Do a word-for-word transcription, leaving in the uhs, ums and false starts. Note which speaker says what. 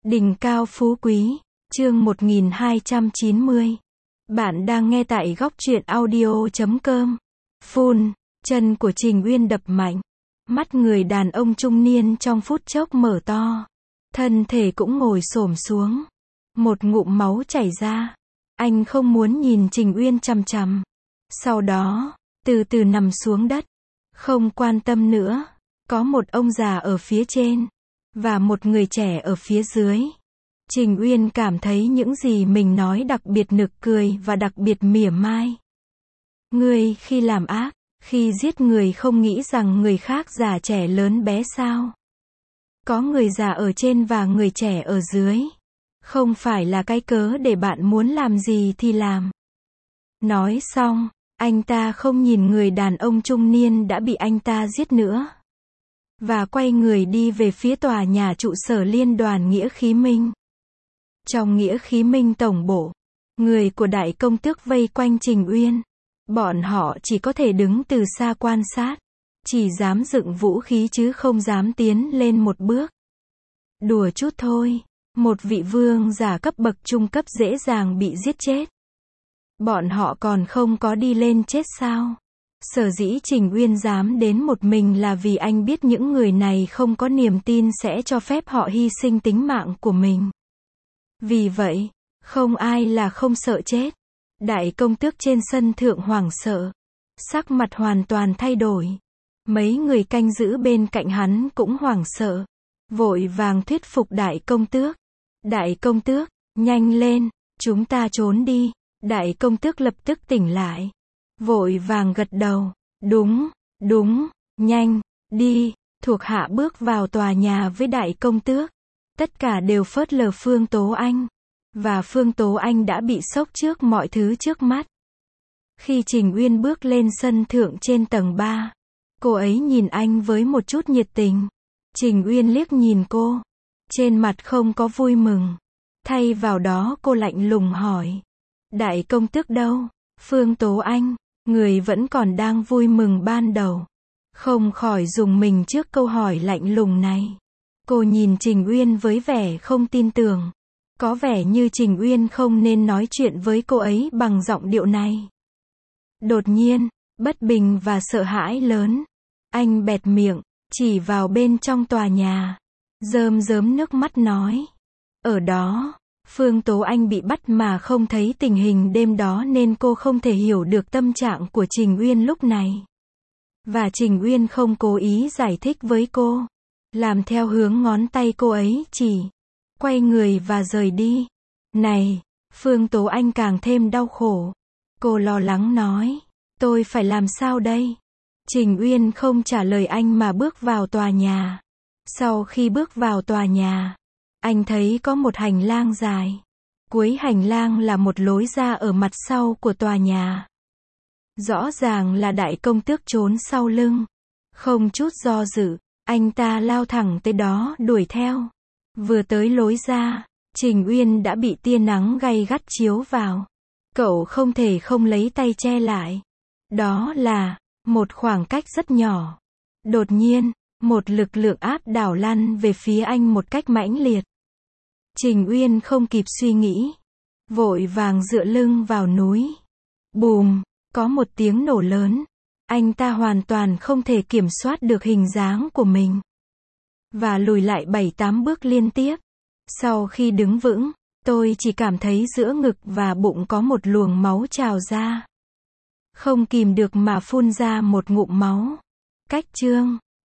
Speaker 1: Đỉnh cao phú quý, chương một nghìn hai trăm chín mươi. Bạn đang nghe tại góc truyện audio chấm com. Phun, chân của Trình Uyên đập mạnh. Mắt người đàn ông trung niên trong phút chốc mở to. Thân thể cũng ngồi xổm xuống. Một ngụm máu chảy ra. Anh không muốn nhìn Trình Uyên chằm chằm. Sau đó, từ từ nằm xuống đất. Không quan tâm nữa. Có một ông già ở phía trên. Và một người trẻ ở phía dưới. Trình Uyên cảm thấy những gì mình nói đặc biệt nực cười và đặc biệt mỉa mai. Ngươi khi làm ác, khi giết người không nghĩ rằng người khác già trẻ lớn bé sao? Có người già ở trên và người trẻ ở dưới. Không phải là cái cớ để bạn muốn làm gì thì làm. Nói xong, anh ta không nhìn người đàn ông trung niên đã bị anh ta giết nữa. Và quay người đi về phía tòa nhà trụ sở liên đoàn Nghĩa Khí Minh. Trong Nghĩa Khí Minh tổng bộ, người của đại công tước vây quanh Trình Uyên. Bọn họ chỉ có thể đứng từ xa quan sát. Chỉ dám dựng vũ khí chứ không dám tiến lên một bước. Đùa chút thôi. Một vị vương giả cấp bậc trung cấp dễ dàng bị giết chết. Bọn họ còn không có đi lên chết sao? Sở dĩ Trình Uyên dám đến một mình là vì anh biết những người này không có niềm tin sẽ cho phép họ hy sinh tính mạng của mình. Vì vậy, không ai là không sợ chết. Đại công tước trên sân thượng hoảng sợ. Sắc mặt hoàn toàn thay đổi. Mấy người canh giữ bên cạnh hắn cũng hoảng sợ. Vội vàng thuyết phục đại công tước. Đại công tước, nhanh lên, chúng ta trốn đi. Đại công tước lập tức tỉnh lại. Vội vàng gật đầu. Đúng, đúng, nhanh, đi. Thuộc hạ bước vào tòa nhà với đại công tước. Tất cả đều phớt lờ Phương Tố Anh. Và Phương Tố Anh đã bị sốc trước mọi thứ trước mắt. Khi Trình Uyên bước lên sân thượng trên tầng ba, cô ấy nhìn anh với một chút nhiệt tình. Trình Uyên liếc nhìn cô. Trên mặt không có vui mừng. Thay vào đó cô lạnh lùng hỏi. Đại công tước đâu? Phương Tố Anh, người vẫn còn đang vui mừng ban đầu. Không khỏi rùng mình trước câu hỏi lạnh lùng này. Cô nhìn Trình Uyên với vẻ không tin tưởng. Có vẻ như Trình Uyên không nên nói chuyện với cô ấy bằng giọng điệu này. Đột nhiên, bất bình và sợ hãi lớn. Anh bẹt miệng, chỉ vào bên trong tòa nhà. Rơm rớm nước mắt nói. Ở đó, Phương Tố Anh bị bắt mà không thấy tình hình đêm đó nên cô không thể hiểu được tâm trạng của Trình Uyên lúc này. Và Trình Uyên không cố ý giải thích với cô. Làm theo hướng ngón tay cô ấy chỉ. Quay người và rời đi. Này, Phương Tố Anh càng thêm đau khổ. Cô lo lắng nói. Tôi phải làm sao đây? Trình Uyên không trả lời anh mà bước vào tòa nhà. Sau khi bước vào tòa nhà, anh thấy có một hành lang dài. Cuối hành lang là một lối ra ở mặt sau của tòa nhà. Rõ ràng là đại công tước trốn sau lưng. Không chút do dự, anh ta lao thẳng tới đó đuổi theo. Vừa tới lối ra, Trình Uyên đã bị tia nắng gay gắt chiếu vào. Cậu không thể không lấy tay che lại. Đó là một khoảng cách rất nhỏ. Đột nhiên, một lực lượng áp đảo lăn về phía anh một cách mãnh liệt. Trình Uyên không kịp suy nghĩ. Vội vàng dựa lưng vào núi. Bùm, có một tiếng nổ lớn. Anh ta hoàn toàn không thể kiểm soát được hình dáng của mình. Và lùi lại bảy tám bước liên tiếp. Sau khi đứng vững, tôi chỉ cảm thấy giữa ngực và bụng có một luồng máu trào ra. Không kìm được mà phun ra một ngụm máu. Cách chương